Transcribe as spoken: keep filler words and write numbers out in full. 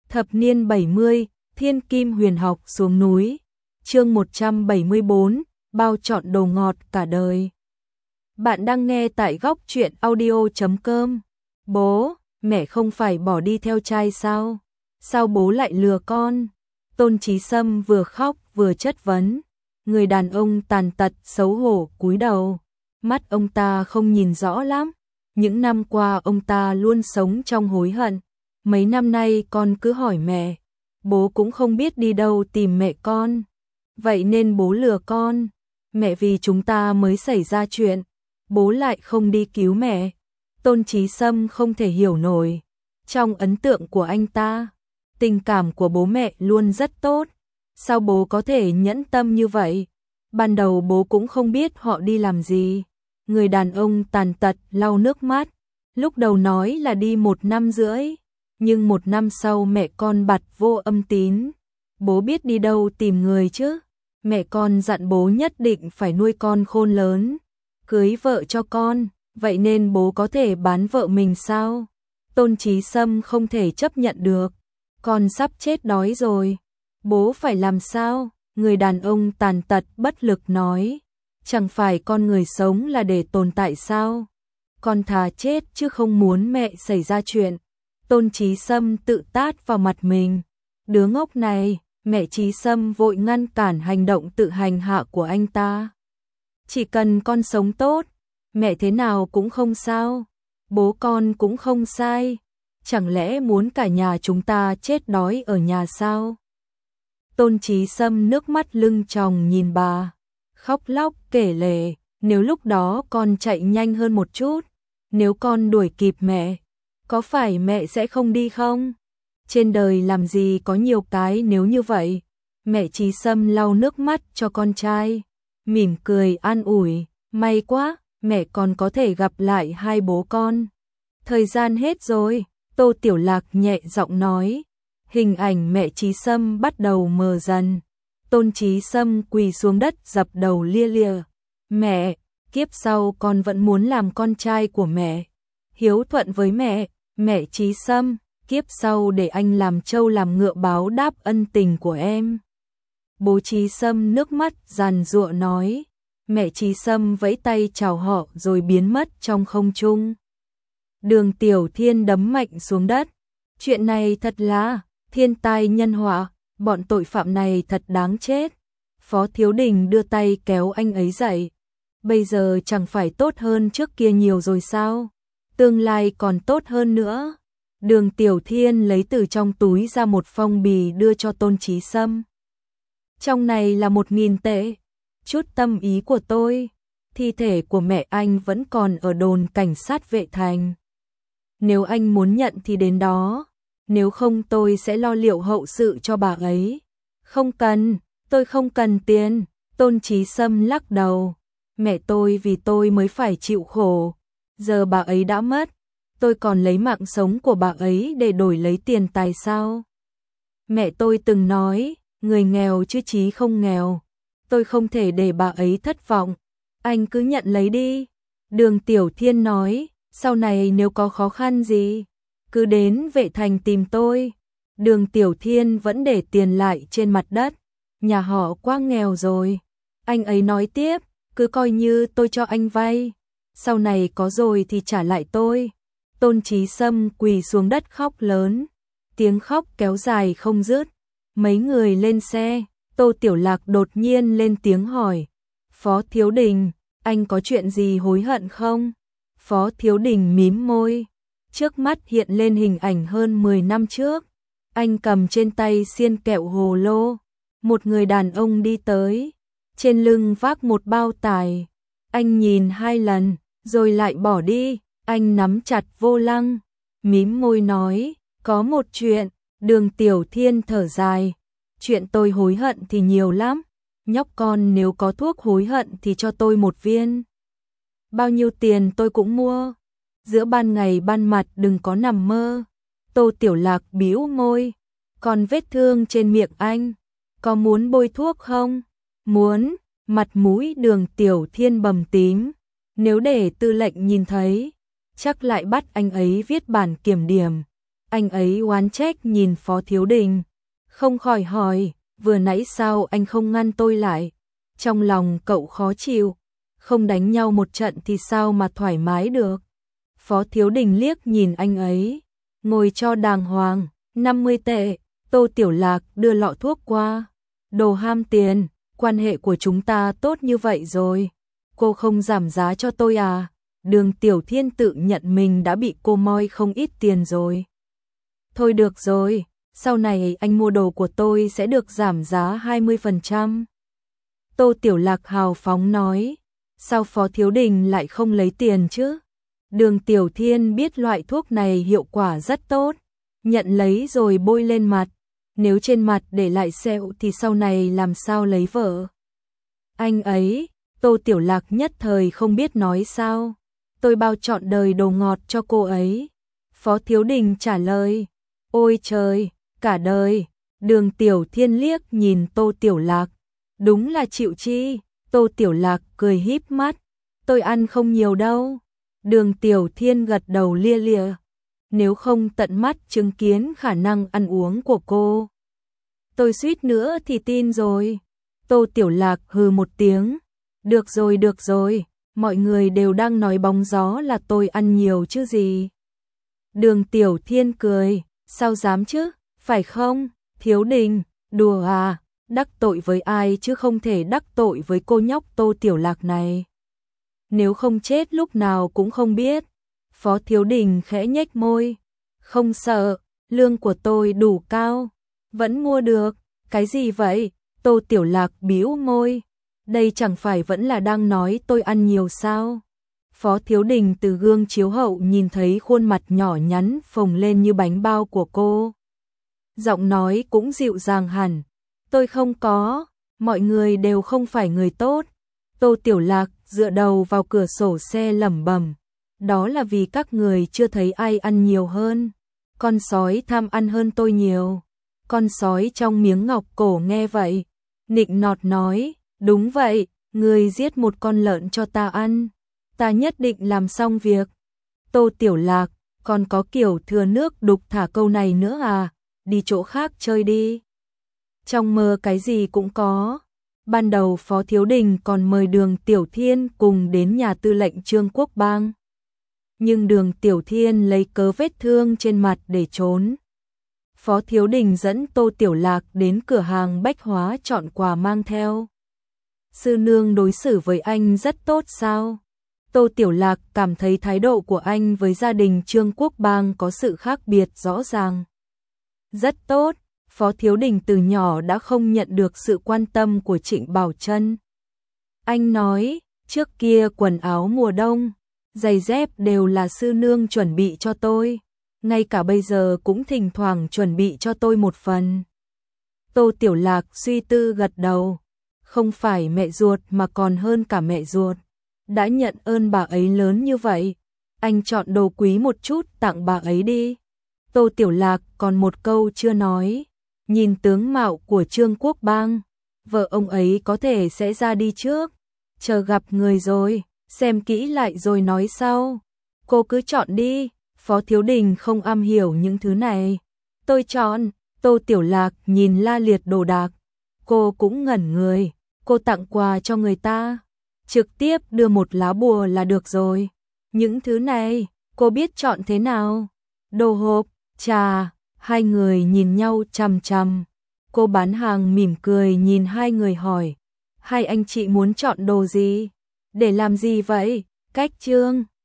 Thập niên bảy mươi, Thiên Kim Huyền Học xuống núi. Chương một trăm bảy mươi bốn, bao chọn đồ ngọt cả đời. Bạn đang nghe tại góc truyện audio chấm com. Bố, mẹ không phải bỏ đi theo trai sao? Sao bố lại lừa con? Tôn Chí Sâm vừa khóc vừa chất vấn. Người đàn ông tàn tật xấu hổ cúi đầu. Mắt ông ta không nhìn rõ lắm. Những năm qua ông ta luôn sống trong hối hận. Mấy năm nay con cứ hỏi mẹ, bố cũng không biết đi đâu tìm mẹ con. Vậy nên bố lừa con. Mẹ vì chúng ta mới xảy ra chuyện, bố lại không đi cứu mẹ. Tôn Chí Sâm không thể hiểu nổi. Trong ấn tượng của anh ta, tình cảm của bố mẹ luôn rất tốt. Sao bố có thể nhẫn tâm như vậy? Ban đầu bố cũng không biết họ đi làm gì. Người đàn ông tàn tật lau nước mắt. Lúc đầu nói là đi một năm rưỡi. Nhưng một năm sau mẹ con bặt vô âm tín. Bố biết đi đâu tìm người chứ? Mẹ con dặn bố nhất định phải nuôi con khôn lớn, cưới vợ cho con, vậy nên bố có thể bán vợ mình sao? Tôn Chí Sâm không thể chấp nhận được. Con sắp chết đói rồi. Bố phải làm sao? Người đàn ông tàn tật bất lực nói. Chẳng phải con người sống là để tồn tại sao? Con thà chết chứ không muốn mẹ xảy ra chuyện. Tôn Chí Sâm tự tát vào mặt mình. Đứa ngốc này, mẹ Chí Sâm vội ngăn cản hành động tự hành hạ của anh ta. Chỉ cần con sống tốt, mẹ thế nào cũng không sao. Bố con cũng không sai. Chẳng lẽ muốn cả nhà chúng ta chết đói ở nhà sao? Tôn Chí Sâm nước mắt lưng tròng nhìn bà, khóc lóc kể lể. Nếu lúc đó con chạy nhanh hơn một chút, nếu con đuổi kịp mẹ, có phải mẹ sẽ không đi không? Trên đời làm gì có nhiều cái nếu như vậy. Mẹ Chí Sâm lau nước mắt cho con trai, mỉm cười an ủi. May quá, mẹ còn có thể gặp lại hai bố con. Thời gian hết rồi, Tô Tiểu Lạc nhẹ giọng nói. Hình ảnh mẹ Chí Sâm bắt đầu mờ dần. Tôn Chí Sâm quỳ xuống đất dập đầu lia lịa. Mẹ, kiếp sau con vẫn muốn làm con trai của mẹ, hiếu thuận với mẹ. Mẹ Chí Sâm, kiếp sau để anh làm trâu làm ngựa báo đáp ân tình của em. Bố Chí Sâm nước mắt giàn giụa nói. Mẹ Chí Sâm vẫy tay chào họ rồi biến mất trong không trung. Đường Tiểu Thiên đấm mạnh xuống đất. Chuyện này thật là thiên tai nhân họa, bọn tội phạm này thật đáng chết. Phó Thiếu Đình đưa tay kéo anh ấy dậy. Bây giờ chẳng phải tốt hơn trước kia nhiều rồi sao? Tương lai còn tốt hơn nữa. Đường Tiểu Thiên lấy từ trong túi ra một phong bì đưa cho Tôn Chí Sâm. Trong này là một nghìn tệ. Chút tâm ý của tôi. Thi thể của mẹ anh vẫn còn ở đồn cảnh sát Vệ Thành. Nếu anh muốn nhận thì đến đó. Nếu không tôi sẽ lo liệu hậu sự cho bà ấy. Không cần, tôi không cần tiền. Tôn Chí Sâm lắc đầu. Mẹ tôi vì tôi mới phải chịu khổ. Giờ bà ấy đã mất, tôi còn lấy mạng sống của bà ấy để đổi lấy tiền tài sao? Mẹ tôi từng nói, người nghèo chứ chí không nghèo. Tôi không thể để bà ấy thất vọng. Anh cứ nhận lấy đi. Đường Tiểu Thiên nói, sau này nếu có khó khăn gì, cứ đến Vệ Thành tìm tôi. Đường Tiểu Thiên vẫn để tiền lại trên mặt đất. Nhà họ quá nghèo rồi. Anh ấy nói tiếp, cứ coi như tôi cho anh vay. Sau này có rồi thì trả lại tôi. Tôn Chí Sâm quỳ xuống đất khóc lớn. Tiếng khóc kéo dài không dứt. Mấy người lên xe. Tô Tiểu Lạc đột nhiên lên tiếng hỏi. Phó Thiếu Đình, anh có chuyện gì hối hận không? Phó Thiếu Đình mím môi. Trước mắt hiện lên hình ảnh hơn mười năm trước. Anh cầm trên tay xiên kẹo hồ lô. Một người đàn ông đi tới. Trên lưng vác một bao tải. Anh nhìn hai lần, rồi lại bỏ đi. Anh nắm chặt vô lăng, mím môi nói, có một chuyện. Đường Tiểu Thiên thở dài. Chuyện tôi hối hận thì nhiều lắm. Nhóc con nếu có thuốc hối hận thì cho tôi một viên. Bao nhiêu tiền tôi cũng mua. Giữa ban ngày ban mặt đừng có nằm mơ. Tô Tiểu Lạc bĩu môi. Còn vết thương trên miệng anh, có muốn bôi thuốc không? Muốn. Mặt mũi Đường Tiểu Thiên bầm tím. Nếu để tư lệnh nhìn thấy, chắc lại bắt anh ấy viết bản kiểm điểm. Anh ấy oán trách nhìn Phó Thiếu Đình, không khỏi hỏi, vừa nãy sao anh không ngăn tôi lại? Trong lòng cậu khó chịu, không đánh nhau một trận thì sao mà thoải mái được? Phó Thiếu Đình liếc nhìn anh ấy, ngồi cho đàng hoàng, năm mươi tệ, Tô Tiểu Lạc đưa lọ thuốc qua. Đồ ham tiền, quan hệ của chúng ta tốt như vậy rồi, cô không giảm giá cho tôi à? Đường Tiểu Thiên tự nhận mình đã bị cô moi không ít tiền rồi. Thôi được rồi, sau này anh mua đồ của tôi sẽ được giảm giá hai mươi phần trăm. Tô Tiểu Lạc hào phóng nói, sao Phó Thiếu Đình lại không lấy tiền chứ? Đường Tiểu Thiên biết loại thuốc này hiệu quả rất tốt, nhận lấy rồi bôi lên mặt, nếu trên mặt để lại sẹo thì sau này làm sao lấy vợ? Anh ấy, Tô Tiểu Lạc nhất thời không biết nói sao, tôi bao trọn đời đồ ngọt cho cô ấy. Phó Thiếu Đình trả lời, ôi trời, cả đời. Đường Tiểu Thiên liếc nhìn Tô Tiểu Lạc, đúng là chịu chi. Tô Tiểu Lạc cười híp mắt, tôi ăn không nhiều đâu. Đường Tiểu Thiên gật đầu lia lịa, nếu không tận mắt chứng kiến khả năng ăn uống của cô, tôi suýt nữa thì tin rồi. Tô Tiểu Lạc hừ một tiếng, được rồi được rồi, mọi người đều đang nói bóng gió là tôi ăn nhiều chứ gì. Đường Tiểu Thiên cười, sao dám chứ, phải không? Thiếu Đình, đùa à, đắc tội với ai chứ không thể đắc tội với cô nhóc Tô Tiểu Lạc này. Nếu không chết lúc nào cũng không biết. Phó Thiếu Đình khẽ nhếch môi, không sợ, lương của tôi đủ cao, vẫn mua được. Cái gì vậy? Tô Tiểu Lạc bĩu môi, đây chẳng phải vẫn là đang nói tôi ăn nhiều sao? Phó Thiếu Đình từ gương chiếu hậu nhìn thấy khuôn mặt nhỏ nhắn phồng lên như bánh bao của cô. Giọng nói cũng dịu dàng hẳn, tôi không có, mọi người đều không phải người tốt. Tô Tiểu Lạc dựa đầu vào cửa sổ xe lẩm bẩm, đó là vì các người chưa thấy ai ăn nhiều hơn. Con sói tham ăn hơn tôi nhiều. Con sói trong miếng ngọc cổ nghe vậy, nịnh nọt nói, đúng vậy, người giết một con lợn cho ta ăn, ta nhất định làm xong việc. Tô Tiểu Lạc, còn có kiểu thừa nước đục thả câu này nữa à, đi chỗ khác chơi đi. Trong mơ cái gì cũng có. Ban đầu Phó Thiếu Đình còn mời Đường Tiểu Thiên cùng đến nhà tư lệnh Trương Quốc Bang. Nhưng Đường Tiểu Thiên lấy cớ vết thương trên mặt để trốn. Phó Thiếu Đình dẫn Tô Tiểu Lạc đến cửa hàng bách hóa chọn quà mang theo. Sư nương đối xử với anh rất tốt sao? Tô Tiểu Lạc cảm thấy thái độ của anh với gia đình Trương Quốc Bang có sự khác biệt rõ ràng. Rất tốt, Phó Thiếu Đình từ nhỏ đã không nhận được sự quan tâm của Trịnh Bảo Trân. Anh nói, trước kia quần áo mùa đông, giày dép đều là sư nương chuẩn bị cho tôi, ngay cả bây giờ cũng thỉnh thoảng chuẩn bị cho tôi một phần. Tô Tiểu Lạc suy tư gật đầu, không phải mẹ ruột mà còn hơn cả mẹ ruột. Đã nhận ơn bà ấy lớn như vậy, anh chọn đồ quý một chút tặng bà ấy đi. Tô Tiểu Lạc còn một câu chưa nói, nhìn tướng mạo của Trương Quốc Bang, vợ ông ấy có thể sẽ ra đi trước, chờ gặp người rồi, xem kỹ lại rồi nói sau. Cô cứ chọn đi, Phó Thiếu Đình không am hiểu những thứ này. Tôi chọn. Tô Tiểu Lạc nhìn la liệt đồ đạc, cô cũng ngẩn người, cô tặng quà cho người ta, trực tiếp đưa một lá bùa là được rồi. Những thứ này, cô biết chọn thế nào? Đồ hộp, trà, hai người nhìn nhau chằm chằm. Cô bán hàng mỉm cười nhìn hai người hỏi, hai anh chị muốn chọn đồ gì? Để làm gì vậy? Cách trương.